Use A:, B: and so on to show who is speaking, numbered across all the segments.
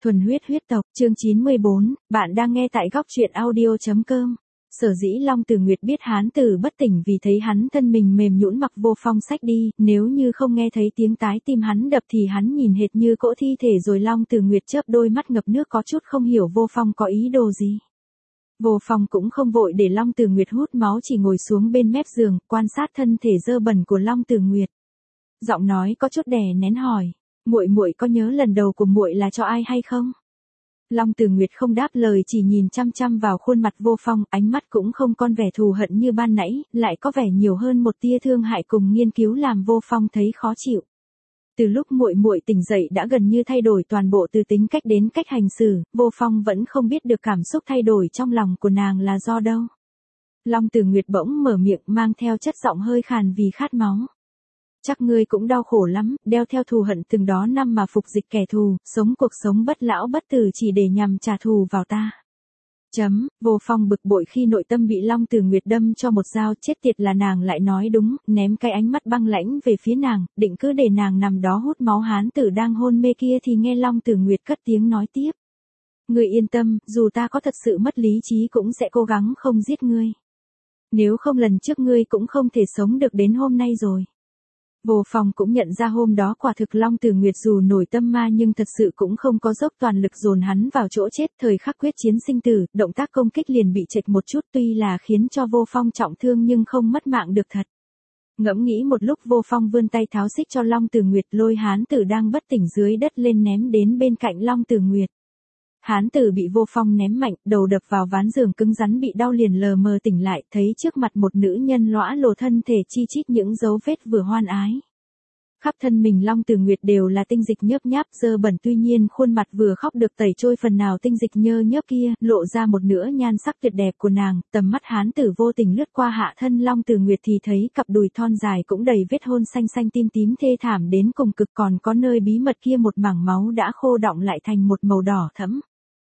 A: Thuần huyết huyết tộc, chương 94, bạn đang nghe tại góc truyện audio.com. Sở dĩ Long Tử Nguyệt biết Hán Tử bất tỉnh vì thấy hắn thân mình mềm nhũn mặc Vô Phong xách đi, nếu như không nghe thấy tiếng tái tim hắn đập thì hắn nhìn hệt như cỗ thi thể rồi. Long Tử Nguyệt chớp đôi mắt ngập nước có chút không hiểu Vô Phong có ý đồ gì. Vô Phong cũng không vội để Long Tử Nguyệt hút máu, chỉ ngồi xuống bên mép giường, quan sát thân thể dơ bẩn của Long Tử Nguyệt. Giọng nói có chút đè nén hỏi, muội có nhớ lần đầu của muội là cho ai hay không? Long Tử Nguyệt không đáp lời, chỉ nhìn chăm chăm vào khuôn mặt Vô Phong, ánh mắt cũng không còn vẻ thù hận như ban nãy, lại có vẻ nhiều hơn một tia thương hại cùng nghiên cứu làm Vô Phong thấy khó chịu. Từ lúc muội tỉnh dậy đã gần như thay đổi toàn bộ từ tính cách đến cách hành xử, Vô Phong vẫn không biết được cảm xúc thay đổi trong lòng của nàng là do đâu. Long Tử Nguyệt bỗng mở miệng mang theo chất giọng hơi khàn vì khát máu. Chắc ngươi cũng đau khổ lắm, đeo theo thù hận từng đó năm mà phục dịch kẻ thù, sống cuộc sống bất lão bất tử chỉ để nhằm trả thù vào ta. Vô Phong bực bội khi nội tâm bị Long Tử Nguyệt đâm cho một dao, chết tiệt là nàng lại nói đúng, ném cái ánh mắt băng lãnh về phía nàng, định cứ để nàng nằm đó hút máu Hán Tử đang hôn mê kia thì nghe Long Tử Nguyệt cất tiếng nói tiếp. Ngươi yên tâm, dù ta có thật sự mất lý trí cũng sẽ cố gắng không giết ngươi. Nếu không lần trước ngươi cũng không thể sống được đến hôm nay rồi. Vô Phong cũng nhận ra hôm đó quả thực Long Tử Nguyệt dù nổi tâm ma nhưng thật sự cũng không có dốc toàn lực dồn hắn vào chỗ chết. Thời khắc quyết chiến sinh tử, động tác công kích liền bị chệch một chút, tuy là khiến cho Vô Phong trọng thương nhưng không mất mạng được thật. Ngẫm nghĩ một lúc, Vô Phong vươn tay tháo xích cho Long Tử Nguyệt, lôi Hán Tử đang bất tỉnh dưới đất lên ném đến bên cạnh Long Tử Nguyệt. Hán Tử bị Vô Phong ném mạnh, đầu đập vào ván giường cứng rắn, bị đau liền lờ mờ tỉnh lại, thấy trước mặt một nữ nhân lõa lồ, thân thể chi chít những dấu vết vừa hoan ái. Khắp thân mình Long Tử Nguyệt đều là tinh dịch nhớp nháp dơ bẩn, tuy nhiên khuôn mặt vừa khóc được tẩy trôi phần nào tinh dịch nhơ nhớp kia, lộ ra một nửa nhan sắc tuyệt đẹp của nàng. Tầm mắt Hán Tử vô tình lướt qua hạ thân Long Tử Nguyệt thì thấy cặp đùi thon dài cũng đầy vết hôn xanh xanh tím tím thê thảm đến cùng cực, còn có nơi bí mật kia một mảng máu đã khô đọng lại thành một màu đỏ thẫm.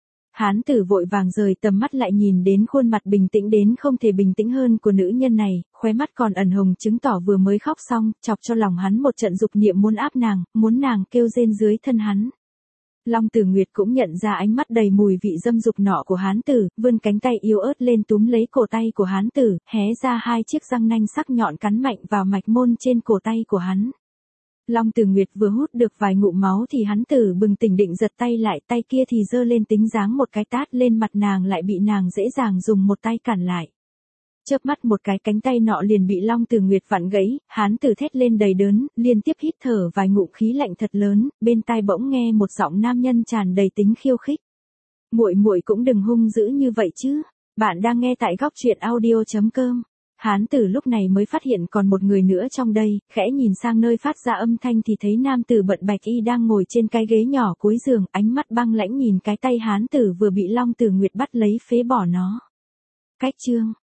A: Hán Tử vội vàng rời tầm mắt lại, nhìn đến khuôn mặt bình tĩnh đến không thể bình tĩnh hơn của nữ nhân này, khóe mắt còn ẩn hồng chứng tỏ vừa mới khóc xong, chọc cho lòng hắn một trận dục niệm muốn áp nàng, muốn nàng kêu rên dưới thân hắn. Long Tử Nguyệt cũng nhận ra ánh mắt đầy mùi vị dâm dục nọ của Hán Tử, vươn cánh tay yếu ớt lên túm lấy cổ tay của Hán Tử, hé ra hai chiếc răng nanh sắc nhọn cắn mạnh vào mạch môn trên cổ tay của hắn. Long Tử Nguyệt vừa hút được vài ngụm máu thì Hán Tử bừng tỉnh, định giật tay lại, tay kia thì giơ lên tính giáng một cái tát lên mặt nàng, lại bị nàng dễ dàng dùng một tay cản lại. Chớp mắt một cái, cánh tay nọ liền bị Long Tử Nguyệt vặn gãy. Hán Tử thét lên đầy đớn, liên tiếp hít thở vài ngụm khí lạnh thật lớn, bên tai bỗng nghe một giọng nam nhân tràn đầy tính khiêu khích. Muội cũng đừng hung dữ như vậy chứ. Bạn đang nghe tại góc truyện audio.com. Hán Tử lúc này mới phát hiện còn một người nữa trong đây, khẽ nhìn sang nơi phát ra âm thanh thì thấy nam tử bận bạch y đang ngồi trên cái ghế nhỏ cuối giường, ánh mắt băng lãnh nhìn cái tay Hán Tử vừa bị Long Tử Nguyệt bắt lấy phế bỏ nó. Cách chương